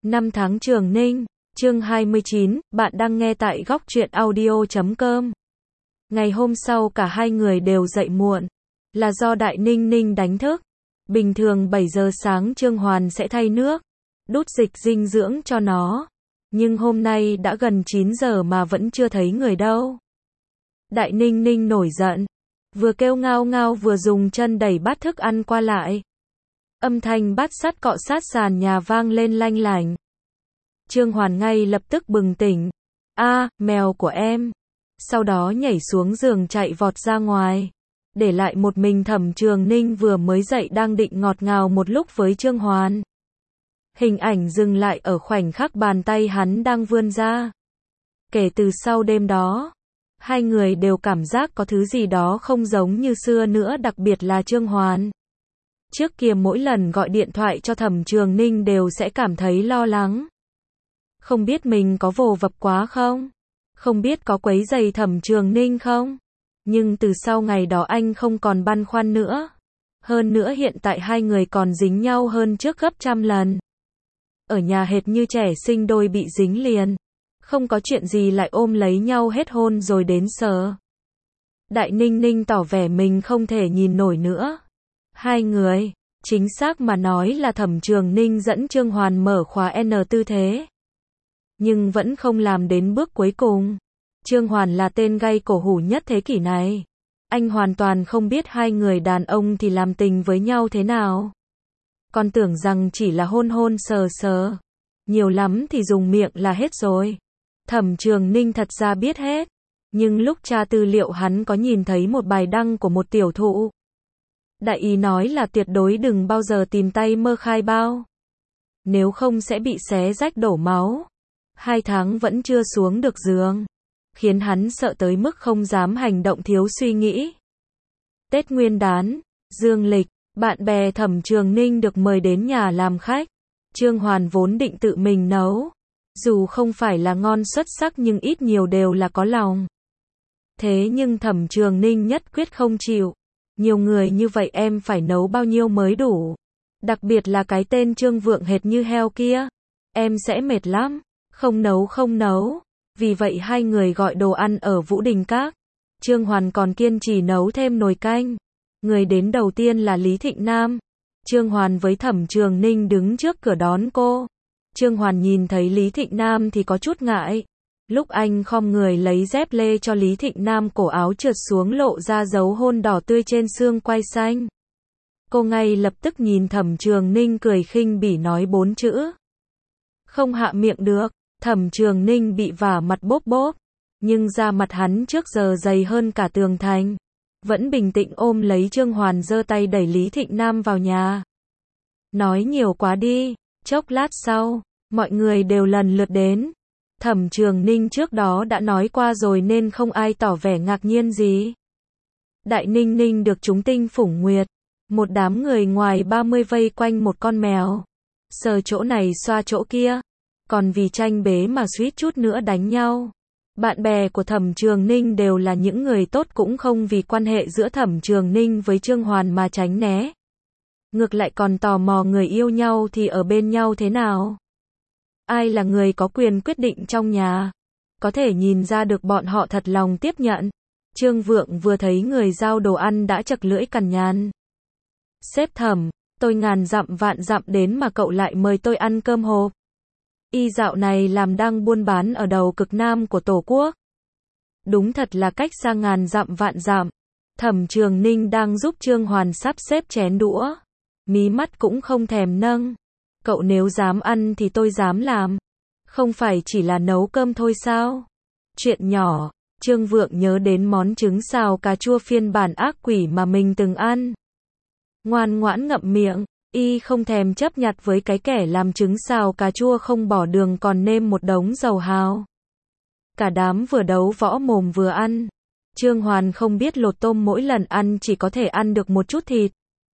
Năm tháng Trường Ninh, chương 29, bạn đang nghe tại góc truyện audio.com. Ngày hôm sau cả hai người đều dậy muộn, là do Đại Ninh Ninh đánh thức. Bình thường 7 giờ sáng Trương Hoàn sẽ thay nước, đút dịch dinh dưỡng cho nó. Nhưng hôm nay đã gần 9 giờ mà vẫn chưa thấy người đâu. Đại Ninh Ninh nổi giận, vừa kêu ngao ngao vừa dùng chân đẩy bát thức ăn qua lại. Âm thanh bát sắt cọ sát sàn nhà vang lên lanh lảnh. Trương Hoàn ngay lập tức bừng tỉnh. Mèo của em. Sau đó nhảy xuống giường chạy vọt ra ngoài. Để lại một mình Thẩm Trường Ninh vừa mới dậy đang định ngọt ngào một lúc với Trương Hoàn. Hình ảnh dừng lại ở khoảnh khắc bàn tay hắn đang vươn ra. Kể từ sau đêm đó, hai người đều cảm giác có thứ gì đó không giống như xưa nữa, đặc biệt là Trương Hoàn. Trước kia mỗi lần gọi điện thoại cho Thẩm Trường Ninh đều sẽ cảm thấy lo lắng. Không biết mình có vồ vập quá không? Không biết có quấy rầy Thẩm Trường Ninh không? Nhưng từ sau ngày đó anh không còn băn khoăn nữa. Hơn nữa hiện tại hai người còn dính nhau hơn trước gấp trăm lần. Ở nhà hệt như trẻ sinh đôi bị dính liền. Không có chuyện gì lại ôm lấy nhau hết hôn rồi đến sờ. Đại Ninh Ninh tỏ vẻ mình không thể nhìn nổi nữa. Hai người, chính xác mà nói là Thẩm Trường Ninh dẫn Trương Hoàn mở khóa N tư thế. Nhưng vẫn không làm đến bước cuối cùng. Trương Hoàn là tên gay cổ hủ nhất thế kỷ này. Anh hoàn toàn không biết hai người đàn ông thì làm tình với nhau thế nào. Còn tưởng rằng chỉ là hôn hôn sờ sờ. Nhiều lắm thì dùng miệng là hết rồi. Thẩm Trường Ninh thật ra biết hết. Nhưng lúc tra tư liệu hắn có nhìn thấy một bài đăng của một tiểu thụ. Đại ý nói là tuyệt đối đừng bao giờ tìm tay mơ khai bao. Nếu không sẽ bị xé rách đổ máu. 2 tháng vẫn chưa xuống được giường. Khiến hắn sợ tới mức không dám hành động thiếu suy nghĩ. Tết Nguyên đán, dương lịch, bạn bè Thẩm Trường Ninh được mời đến nhà làm khách. Trương Hoàn vốn định tự mình nấu. Dù không phải là ngon xuất sắc nhưng ít nhiều đều là có lòng. Thế nhưng Thẩm Trường Ninh nhất quyết không chịu. Nhiều người như vậy em phải nấu bao nhiêu mới đủ. Đặc biệt là cái tên Trương Vượng hệt như heo kia. Em sẽ mệt lắm. Không nấu. Vì vậy hai người gọi đồ ăn ở Vũ Đình Các. Trương Hoàn còn kiên trì nấu thêm nồi canh. Người đến đầu tiên là Lý Thịnh Nam. Trương Hoàn với Thẩm Trường Ninh đứng trước cửa đón cô. Trương Hoàn nhìn thấy Lý Thịnh Nam thì có chút ngại. Lúc anh khom người lấy dép lê cho Lý Thịnh Nam, cổ áo trượt xuống lộ ra dấu hôn đỏ tươi trên xương quai xanh. Cô ngay lập tức nhìn Thẩm Trường Ninh cười khinh bỉ nói 4 chữ. Không hạ miệng được. Thẩm Trường Ninh bị vả mặt bốp bốp. Nhưng da mặt hắn trước giờ dày hơn cả tường thành. Vẫn bình tĩnh ôm lấy Trương Hoàn, giơ tay đẩy Lý Thịnh Nam vào nhà. Nói nhiều quá đi. Chốc lát sau, mọi người đều lần lượt đến. Thẩm Trường Ninh trước đó đã nói qua rồi nên không ai tỏ vẻ ngạc nhiên gì. Đại Ninh Ninh được chúng tinh phủng nguyệt. Một đám người ngoài 30 vây quanh một con mèo. Sờ chỗ này xoa chỗ kia. Còn vì tranh bế mà suýt chút nữa đánh nhau. Bạn bè của Thẩm Trường Ninh đều là những người tốt, cũng không vì quan hệ giữa Thẩm Trường Ninh với Trương Hoàn mà tránh né. Ngược lại còn tò mò người yêu nhau thì ở bên nhau thế nào. Ai là người có quyền quyết định trong nhà. Có thể nhìn ra được bọn họ thật lòng tiếp nhận. Trương Vượng vừa thấy người giao đồ ăn đã chật lưỡi cằn nhằn. Sếp Thẩm, tôi ngàn dặm vạn dặm đến mà cậu lại mời tôi ăn cơm hộp. Y dạo này làm đang buôn bán ở đầu cực nam của Tổ quốc. Đúng thật là cách xa ngàn dặm vạn dặm. Thẩm Trường Ninh đang giúp Trương Hoàn sắp xếp chén đũa. Mí mắt cũng không thèm nâng. Cậu nếu dám ăn thì tôi dám làm. Không phải chỉ là nấu cơm thôi sao? Chuyện nhỏ. Trương Vượng nhớ đến món trứng xào cà chua phiên bản ác quỷ mà mình từng ăn. Ngoan ngoãn ngậm miệng. Y không thèm chấp nhặt với cái kẻ làm trứng xào cà chua không bỏ đường còn nêm một đống dầu hào. Cả đám vừa đấu võ mồm vừa ăn. Trương Hoàn không biết lột tôm mỗi lần ăn chỉ có thể ăn được một chút thịt.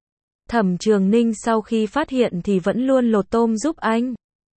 Thẩm Trường Ninh sau khi phát hiện thì vẫn luôn lột tôm giúp anh.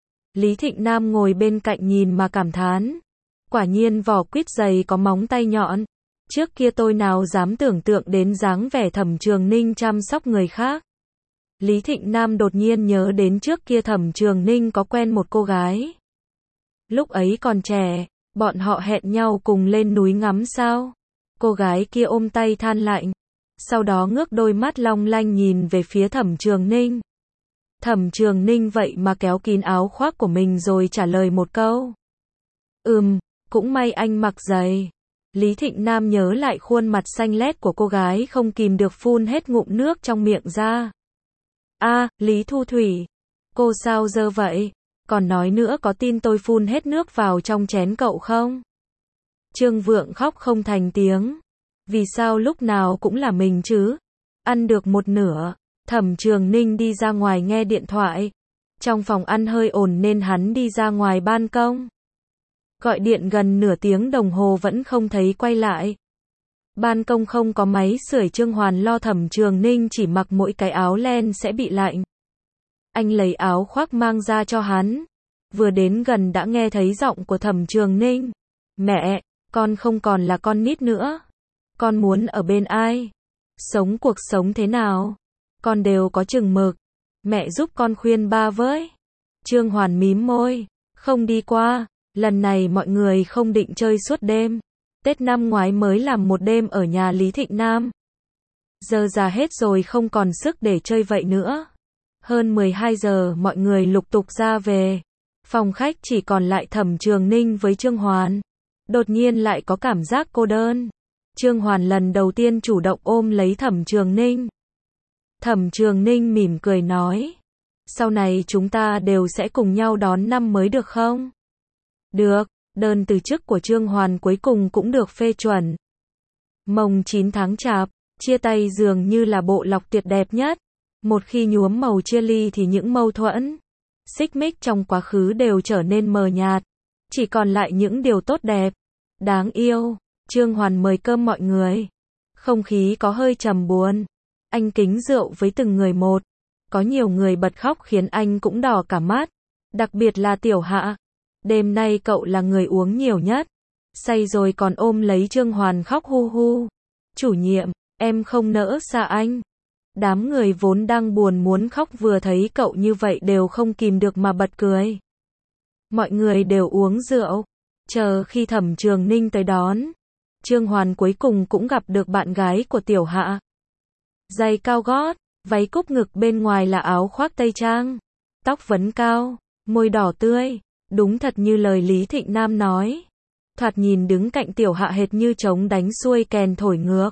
Lý Thịnh Nam ngồi bên cạnh nhìn mà cảm thán. Quả nhiên vỏ quýt dày có móng tay nhọn. Trước kia tôi nào dám tưởng tượng đến dáng vẻ Thẩm Trường Ninh chăm sóc người khác. Lý Thịnh Nam đột nhiên nhớ đến trước kia Thẩm Trường Ninh có quen một cô gái. Lúc ấy còn trẻ, bọn họ hẹn nhau cùng lên núi ngắm sao. Cô gái kia ôm tay than lạnh, sau đó ngước đôi mắt long lanh nhìn về phía Thẩm Trường Ninh. Thẩm Trường Ninh vậy mà kéo kín áo khoác của mình rồi trả lời một câu. Cũng may anh mặc giày. Lý Thịnh Nam nhớ lại khuôn mặt xanh lét của cô gái không kìm được phun hết ngụm nước trong miệng ra. Lý Thu Thủy, cô sao dơ vậy? Còn nói nữa có tin tôi phun hết nước vào trong chén cậu không? Trương Vượng khóc không thành tiếng. Vì sao lúc nào cũng là mình chứ? Ăn được một nửa, Thẩm Trường Ninh đi ra ngoài nghe điện thoại. Trong phòng ăn hơi ồn nên hắn đi ra ngoài ban công. Gọi điện gần nửa tiếng đồng hồ vẫn không thấy quay lại. Ban công không có máy sưởi, Trương Hoàn lo Thẩm Trường Ninh chỉ mặc mỗi cái áo len sẽ bị lạnh. Anh lấy áo khoác mang ra cho hắn. Vừa đến gần đã nghe thấy giọng của Thẩm Trường Ninh. Mẹ, con không còn là con nít nữa. Con muốn ở bên ai? Sống cuộc sống thế nào? Con đều có chừng mực. Mẹ giúp con khuyên ba với. Trương Hoàn mím môi. Không đi qua. Lần này mọi người không định chơi suốt đêm. Tết năm ngoái mới làm một đêm ở nhà Lý Thịnh Nam. Giờ già hết rồi không còn sức để chơi vậy nữa. Hơn 12 giờ mọi người lục tục ra về. Phòng khách chỉ còn lại Thẩm Trường Ninh với Trương Hoàn. Đột nhiên lại có cảm giác cô đơn. Trương Hoàn lần đầu tiên chủ động ôm lấy Thẩm Trường Ninh. Thẩm Trường Ninh mỉm cười nói. Sau này chúng ta đều sẽ cùng nhau đón năm mới được không? Được, đơn từ chức của Trương Hoàn cuối cùng cũng được phê chuẩn. Mồng 9 tháng Chạp, chia tay dường như là bộ lọc tuyệt đẹp nhất. Một khi nhuốm màu chia ly thì những mâu thuẫn, xích mích trong quá khứ đều trở nên mờ nhạt. Chỉ còn lại những điều tốt đẹp, đáng yêu. Trương Hoàn mời cơm mọi người. Không khí có hơi trầm buồn. Anh kính rượu với từng người một. Có nhiều người bật khóc khiến anh cũng đỏ cả mắt. Đặc biệt là Tiểu Hạ. Đêm nay cậu là người uống nhiều nhất. Say rồi còn ôm lấy Trương Hoàn khóc hu hu. Chủ nhiệm, em không nỡ xa anh. Đám người vốn đang buồn muốn khóc vừa thấy cậu như vậy đều không kìm được mà bật cười. Mọi người đều uống rượu. Chờ khi Thẩm Trường Ninh tới đón. Trương Hoàn cuối cùng cũng gặp được bạn gái của Tiểu Hạ. Giày cao gót, váy cúc ngực, bên ngoài là áo khoác tây trang. Tóc vấn cao, môi đỏ tươi. Đúng thật như lời Lý Thịnh Nam nói. Thoạt nhìn đứng cạnh Tiểu Hạ hệt như trống đánh xuôi kèn thổi ngược.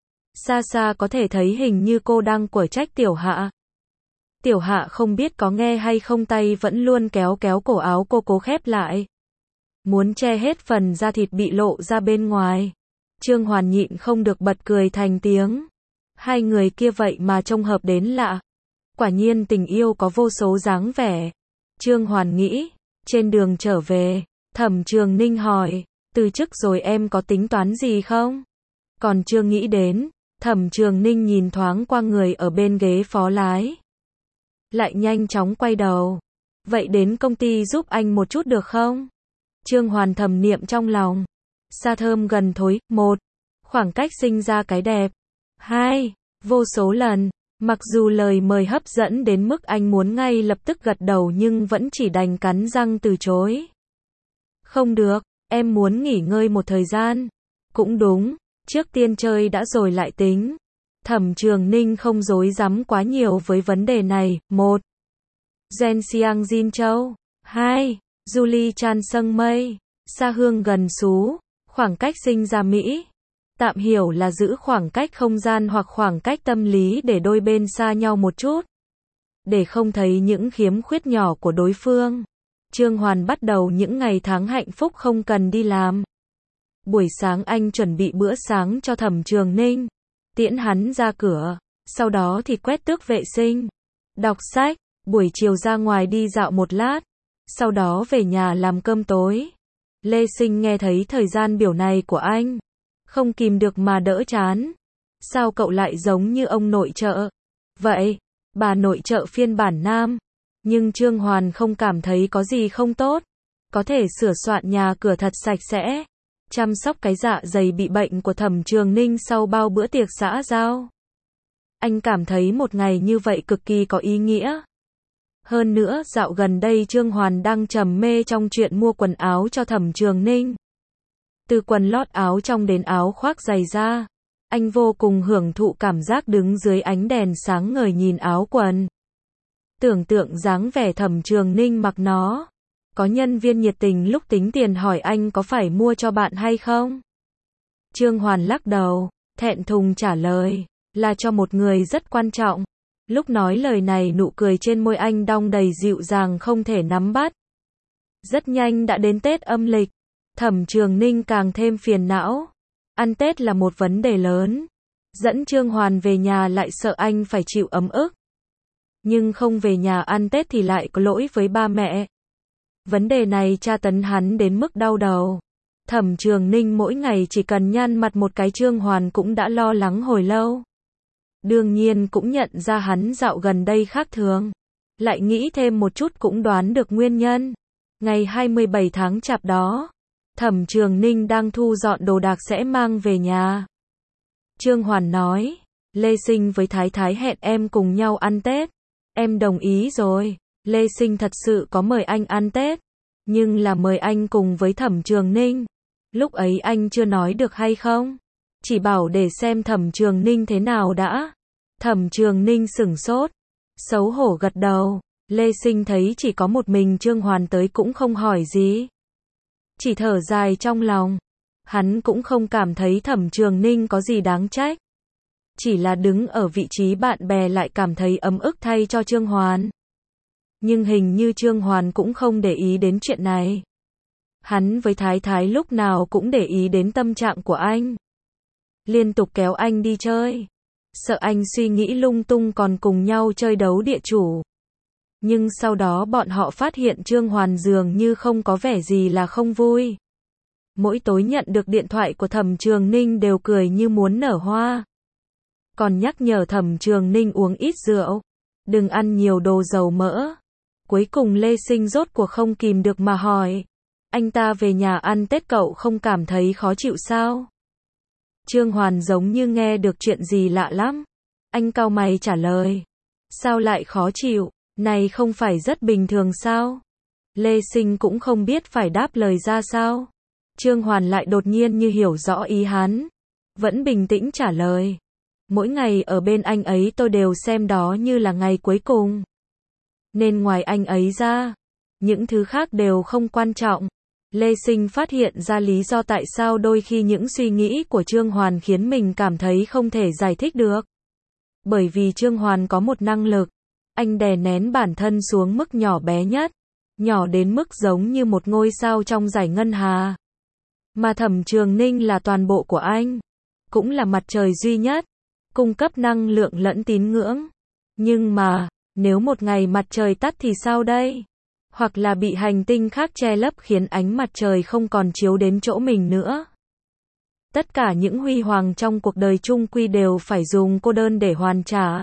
Xa xa có thể thấy hình như cô đang quở trách Tiểu Hạ. Tiểu Hạ không biết có nghe hay không, tay vẫn luôn kéo kéo cổ áo cô cố khép lại. Muốn che hết phần da thịt bị lộ ra bên ngoài. Trương Hoàn nhịn không được bật cười thành tiếng. Hai người kia vậy mà trông hợp đến lạ. Quả nhiên tình yêu có vô số dáng vẻ. Trương Hoàn nghĩ. Trên đường trở về, Thẩm Trường Ninh hỏi. Từ chức rồi em có tính toán gì không? Còn chưa nghĩ đến. Thẩm Trường Ninh nhìn thoáng qua người ở bên ghế phó lái. Lại nhanh chóng quay đầu. Vậy đến công ty giúp anh một chút được không? Trương Hoàn thầm niệm trong lòng. Xa thơm gần thối. 1. Khoảng cách sinh ra cái đẹp. 2. Vô số lần. Mặc dù lời mời hấp dẫn đến mức anh muốn ngay lập tức gật đầu nhưng vẫn chỉ đành cắn răng từ chối. Không được, em muốn nghỉ ngơi một thời gian. Cũng đúng, trước tiên chơi đã rồi lại tính. Thẩm Trường Ninh không dối dám quá nhiều với vấn đề này. 1. Zhenxiang Jinzhou. 2. Julie Chan Sâng Mây. Xa hương gần xú. Khoảng cách sinh ra Mỹ. Tạm hiểu là giữ khoảng cách không gian hoặc khoảng cách tâm lý để đôi bên xa nhau một chút. Để không thấy những khiếm khuyết nhỏ của đối phương. Trương Hoàn bắt đầu những ngày tháng hạnh phúc không cần đi làm. Buổi sáng anh chuẩn bị bữa sáng cho Thẩm Trường Ninh. Tiễn hắn ra cửa. Sau đó thì quét tước vệ sinh. Đọc sách. Buổi chiều ra ngoài đi dạo một lát. Sau đó về nhà làm cơm tối. Lê Sinh nghe thấy thời gian biểu này của anh. Không kìm được mà đỡ chán. Sao cậu lại giống như ông nội trợ? Vậy, bà nội trợ phiên bản nam. Nhưng Trương Hoàn không cảm thấy có gì không tốt. Có thể sửa soạn nhà cửa thật sạch sẽ. Chăm sóc cái dạ dày bị bệnh của Thẩm Trường Ninh sau bao bữa tiệc xã giao. Anh cảm thấy một ngày như vậy cực kỳ có ý nghĩa. Hơn nữa, dạo gần đây Trương Hoàn đang trầm mê trong chuyện mua quần áo cho Thẩm Trường Ninh. Từ quần lót áo trong đến áo khoác giày da, anh vô cùng hưởng thụ cảm giác đứng dưới ánh đèn sáng ngời nhìn áo quần. Tưởng tượng dáng vẻ Thẩm Trường Ninh mặc nó. Có nhân viên nhiệt tình lúc tính tiền hỏi anh có phải mua cho bạn hay không? Trương Hoàn lắc đầu, thẹn thùng trả lời, là cho một người rất quan trọng. Lúc nói lời này nụ cười trên môi anh đong đầy dịu dàng không thể nắm bắt. Rất nhanh đã đến Tết âm lịch. Thẩm Trường Ninh càng thêm phiền não. Ăn Tết là một vấn đề lớn. Dẫn Trương Hoàn về nhà lại sợ anh phải chịu ấm ức. Nhưng không về nhà ăn Tết thì lại có lỗi với ba mẹ. Vấn đề này tra tấn hắn đến mức đau đầu. Thẩm Trường Ninh mỗi ngày chỉ cần nhăn mặt một cái Trương Hoàn cũng đã lo lắng hồi lâu. Đương nhiên cũng nhận ra hắn dạo gần đây khác thường. Lại nghĩ thêm một chút cũng đoán được nguyên nhân. Ngày 27 tháng Chạp đó, Thẩm Trường Ninh đang thu dọn đồ đạc sẽ mang về nhà. Trương Hoàn nói, Lê Sinh với Thái Thái hẹn em cùng nhau ăn Tết. Em đồng ý rồi. Lê Sinh thật sự có mời anh ăn Tết, nhưng là mời anh cùng với Thẩm Trường Ninh. Lúc ấy anh chưa nói được hay không? Chỉ bảo để xem Thẩm Trường Ninh thế nào đã. Thẩm Trường Ninh sửng sốt, xấu hổ gật đầu. Lê Sinh thấy chỉ có một mình Trương Hoàn tới cũng không hỏi gì. Chỉ thở dài trong lòng. Hắn cũng không cảm thấy Thẩm Trường Ninh có gì đáng trách. Chỉ là đứng ở vị trí bạn bè lại cảm thấy ấm ức thay cho Trương Hoàn. Nhưng hình như Trương Hoàn cũng không để ý đến chuyện này. Hắn với Thái Thái lúc nào cũng để ý đến tâm trạng của anh. Liên tục kéo anh đi chơi. Sợ anh suy nghĩ lung tung còn cùng nhau chơi đấu địa chủ. Nhưng sau đó bọn họ phát hiện Trương Hoàn dường như không có vẻ gì là không vui. Mỗi tối nhận được điện thoại của Thẩm Trường Ninh đều cười như muốn nở hoa. Còn nhắc nhở Thẩm Trường Ninh uống ít rượu. Đừng ăn nhiều đồ dầu mỡ. Cuối cùng Lê Sinh rốt cuộc không kìm được mà hỏi. Anh ta về nhà ăn Tết cậu không cảm thấy khó chịu sao? Trương Hoàn giống như nghe được chuyện gì lạ lắm. Anh cau mày trả lời. Sao lại khó chịu? Này không phải rất bình thường sao? Lê Sinh cũng không biết phải đáp lời ra sao. Trương Hoàn lại đột nhiên như hiểu rõ ý hắn. Vẫn bình tĩnh trả lời. Mỗi ngày ở bên anh ấy tôi đều xem đó như là ngày cuối cùng. Nên ngoài anh ấy ra, những thứ khác đều không quan trọng. Lê Sinh phát hiện ra lý do tại sao đôi khi những suy nghĩ của Trương Hoàn khiến mình cảm thấy không thể giải thích được. Bởi vì Trương Hoàn có một năng lực. Anh đè nén bản thân xuống mức nhỏ bé nhất. Nhỏ đến mức giống như một ngôi sao trong dải ngân hà. Mà Thẩm Trường Ninh là toàn bộ của anh. Cũng là mặt trời duy nhất. Cung cấp năng lượng lẫn tín ngưỡng. Nhưng mà, nếu một ngày mặt trời tắt thì sao đây? Hoặc là bị hành tinh khác che lấp khiến ánh mặt trời không còn chiếu đến chỗ mình nữa. Tất cả những huy hoàng trong cuộc đời chung quy đều phải dùng cô đơn để hoàn trả.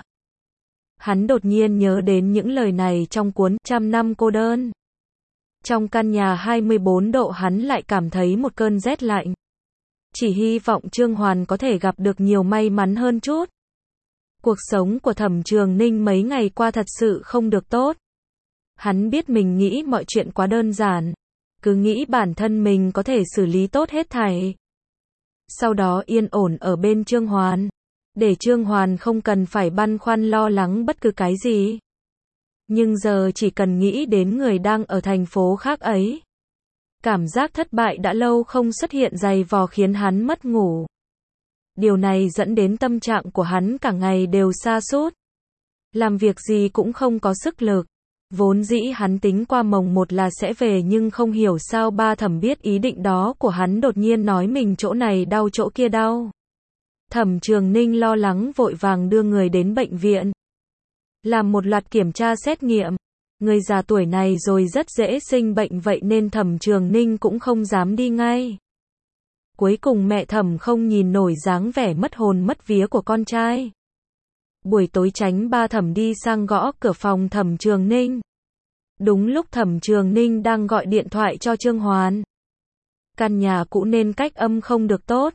Hắn đột nhiên nhớ đến những lời này trong cuốn Trăm năm cô đơn. Trong căn nhà 24 độ hắn lại cảm thấy một cơn rét lạnh. Chỉ hy vọng Trương Hoàn có thể gặp được nhiều may mắn hơn chút. Cuộc sống của Thẩm Trường Ninh mấy ngày qua thật sự không được tốt. Hắn biết mình nghĩ mọi chuyện quá đơn giản. Cứ nghĩ bản thân mình có thể xử lý tốt hết thảy. Sau đó yên ổn ở bên Trương Hoàn. Để Trương Hoàn không cần phải băn khoăn lo lắng bất cứ cái gì. Nhưng giờ chỉ cần nghĩ đến người đang ở thành phố khác ấy. Cảm giác thất bại đã lâu không xuất hiện dày vò khiến hắn mất ngủ. Điều này dẫn đến tâm trạng của hắn cả ngày đều sa sút. Làm việc gì cũng không có sức lực. Vốn dĩ hắn tính qua mồng 1 là sẽ về nhưng không hiểu sao ba Thẩm biết ý định đó của hắn đột nhiên nói mình chỗ này đau chỗ kia đau. Thẩm Trường Ninh lo lắng vội vàng đưa người đến bệnh viện. Làm một loạt kiểm tra xét nghiệm. Người già tuổi này rồi rất dễ sinh bệnh vậy nên Thẩm Trường Ninh cũng không dám đi ngay. Cuối cùng mẹ Thẩm không nhìn nổi dáng vẻ mất hồn mất vía của con trai. Buổi tối tránh ba Thẩm đi sang gõ cửa phòng Thẩm Trường Ninh. Đúng lúc Thẩm Trường Ninh đang gọi điện thoại cho Trương Hoàn. Căn nhà cũ nên cách âm không được tốt.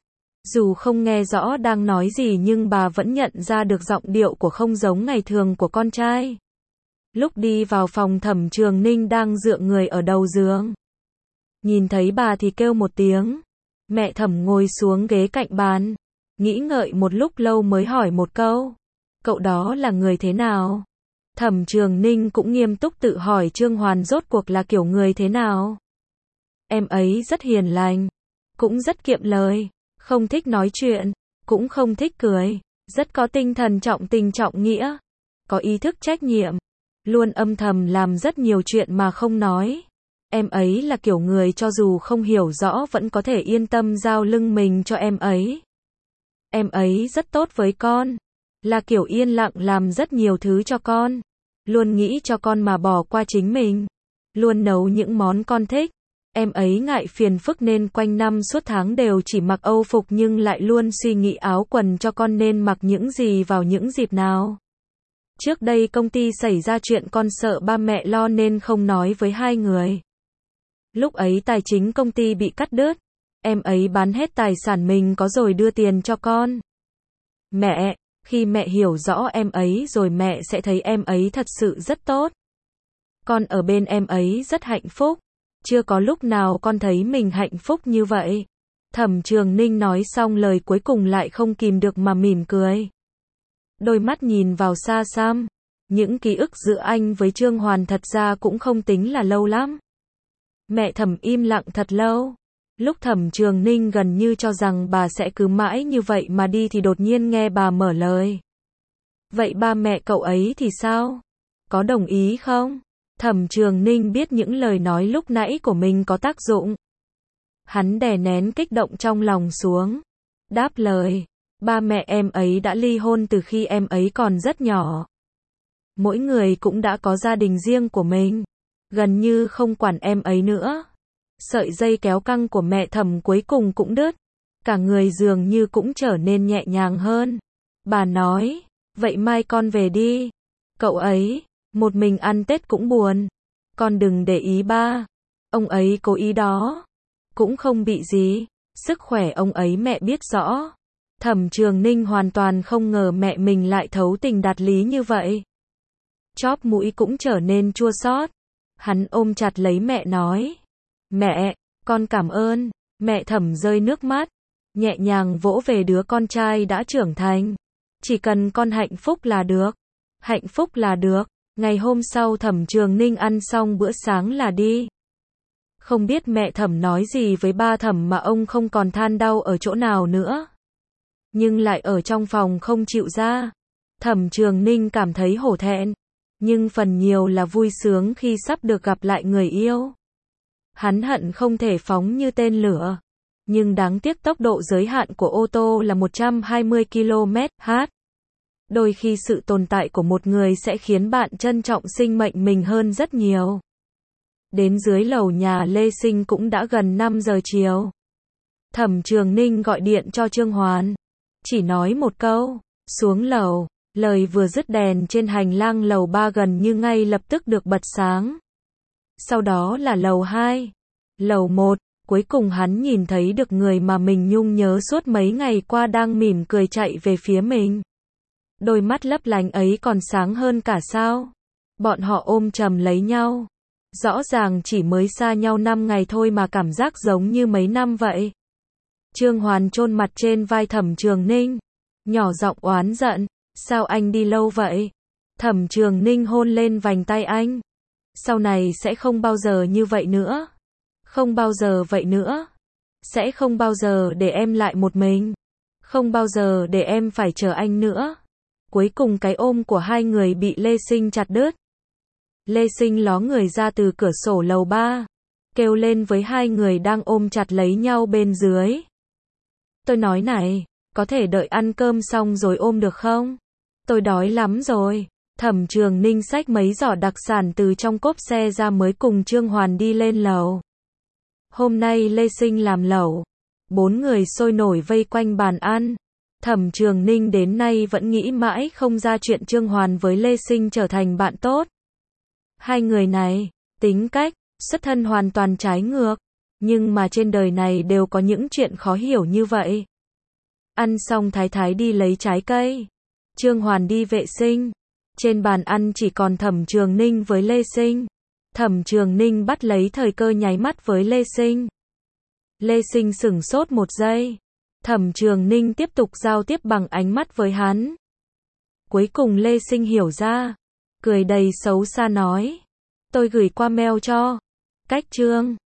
Dù không nghe rõ đang nói gì nhưng bà vẫn nhận ra được giọng điệu của không giống ngày thường của con trai. Lúc đi vào phòng Thẩm Trường Ninh đang dựa người ở đầu giường. Nhìn thấy bà thì kêu một tiếng. Mẹ Thẩm ngồi xuống ghế cạnh bàn. Nghĩ ngợi một lúc lâu mới hỏi một câu. Cậu đó là người thế nào? Thẩm Trường Ninh cũng nghiêm túc tự hỏi Trương Hoàn rốt cuộc là kiểu người thế nào. Em ấy rất hiền lành, cũng rất kiệm lời, không thích nói chuyện, cũng không thích cười, rất có tinh thần trọng tình trọng nghĩa, có ý thức trách nhiệm, luôn âm thầm làm rất nhiều chuyện mà không nói. Em ấy là kiểu người cho dù không hiểu rõ vẫn có thể yên tâm giao lưng mình cho em ấy. Em ấy rất tốt với con, là kiểu yên lặng làm rất nhiều thứ cho con, luôn nghĩ cho con mà bỏ qua chính mình, luôn nấu những món con thích. Em ấy ngại phiền phức nên quanh năm suốt tháng đều chỉ mặc Âu phục nhưng lại luôn suy nghĩ áo quần cho con nên mặc những gì vào những dịp nào. Trước đây công ty xảy ra chuyện con sợ ba mẹ lo nên không nói với hai người. Lúc ấy tài chính công ty bị cắt đứt, em ấy bán hết tài sản mình có rồi đưa tiền cho con. Mẹ, khi mẹ hiểu rõ em ấy rồi mẹ sẽ thấy em ấy thật sự rất tốt. Con ở bên em ấy rất hạnh phúc. Chưa có lúc nào con thấy mình hạnh phúc như vậy. Thẩm Trường Ninh nói xong lời cuối cùng lại không kìm được mà mỉm cười. Đôi mắt nhìn vào xa xăm. Những ký ức giữa anh với Trương Hoàn thật ra cũng không tính là lâu lắm. Mẹ Thẩm im lặng thật lâu. Lúc Thẩm Trường Ninh gần như cho rằng bà sẽ cứ mãi như vậy mà đi thì đột nhiên nghe bà mở lời. Vậy ba mẹ cậu ấy thì sao? Có đồng ý không? Thẩm Trường Ninh biết những lời nói lúc nãy của mình có tác dụng. Hắn đè nén kích động trong lòng xuống. Đáp lời, ba mẹ em ấy đã ly hôn từ khi em ấy còn rất nhỏ. Mỗi người cũng đã có gia đình riêng của mình. Gần như không quản em ấy nữa. Sợi dây kéo căng của mẹ Thẩm cuối cùng cũng đứt. Cả người dường như cũng trở nên nhẹ nhàng hơn. Bà nói, vậy mai con về đi. Cậu ấy, một mình ăn Tết cũng buồn. Con đừng để ý ba. Ông ấy cố ý đó. Cũng không bị gì. Sức khỏe ông ấy mẹ biết rõ. Thẩm Trường Ninh hoàn toàn không ngờ mẹ mình lại thấu tình đạt lý như vậy. Chóp mũi cũng trở nên chua xót. Hắn ôm chặt lấy mẹ nói. Mẹ, con cảm ơn. Mẹ Thẩm rơi nước mắt. Nhẹ nhàng vỗ về đứa con trai đã trưởng thành. Chỉ cần con hạnh phúc là được. Hạnh phúc là được. Ngày hôm sau Thẩm Trường Ninh ăn xong bữa sáng là đi. Không biết mẹ Thẩm nói gì với ba Thẩm mà ông không còn than đau ở chỗ nào nữa. Nhưng lại ở trong phòng không chịu ra. Thẩm Trường Ninh cảm thấy hổ thẹn. Nhưng phần nhiều là vui sướng khi sắp được gặp lại người yêu. Hắn hận không thể phóng như tên lửa. Nhưng đáng tiếc tốc độ giới hạn của ô tô là 120 km/h. Đôi khi sự tồn tại của một người sẽ khiến bạn trân trọng sinh mệnh mình hơn rất nhiều. Đến dưới lầu nhà Lê Sinh cũng đã gần 5 giờ chiều. Thẩm Trường Ninh gọi điện cho Trương Hoàn. Chỉ nói một câu, xuống lầu. Lời vừa dứt đèn trên hành lang lầu 3 gần như ngay lập tức được bật sáng. Sau đó là lầu 2, lầu 1, cuối cùng hắn nhìn thấy được người mà mình nhung nhớ suốt mấy ngày qua đang mỉm cười chạy về phía mình. Đôi mắt lấp lánh ấy còn sáng hơn cả sao. Bọn họ ôm chầm lấy nhau. Rõ ràng chỉ mới xa nhau 5 ngày thôi mà cảm giác giống như mấy năm vậy. Trương Hoàn chôn mặt trên vai Thẩm Trường Ninh. Nhỏ giọng oán giận. Sao anh đi lâu vậy? Thẩm Trường Ninh hôn lên vành tay anh. Sau này sẽ không bao giờ như vậy nữa. Không bao giờ vậy nữa. Sẽ không bao giờ để em lại một mình. Không bao giờ để em phải chờ anh nữa. Cuối cùng cái ôm của hai người bị Lê Sinh chặt đứt. Lê Sinh ló người ra từ cửa sổ lầu 3. Kêu lên với hai người đang ôm chặt lấy nhau bên dưới. Tôi nói này, có thể đợi ăn cơm xong rồi ôm được không? Tôi đói lắm rồi. Thẩm Trường Ninh xách mấy giỏ đặc sản từ trong cốp xe ra mới cùng Trương Hoàn đi lên lầu. Hôm nay Lê Sinh làm lẩu. 4 người sôi nổi vây quanh bàn ăn. Thẩm Trường Ninh đến nay vẫn nghĩ mãi không ra chuyện Trương Hoàn với Lê Sinh trở thành bạn tốt. Hai người này, tính cách, xuất thân hoàn toàn trái ngược. Nhưng mà trên đời này đều có những chuyện khó hiểu như vậy. Ăn xong Thái Thái đi lấy trái cây. Trương Hoàn đi vệ sinh. Trên bàn ăn chỉ còn Thẩm Trường Ninh với Lê Sinh. Thẩm Trường Ninh bắt lấy thời cơ nháy mắt với Lê Sinh. Lê Sinh sửng sốt một giây. Thẩm Trường Ninh tiếp tục giao tiếp bằng ánh mắt với hắn. Cuối cùng Lê Sinh hiểu ra. Cười đầy xấu xa nói. Tôi gửi qua mail cho. Cách Trương.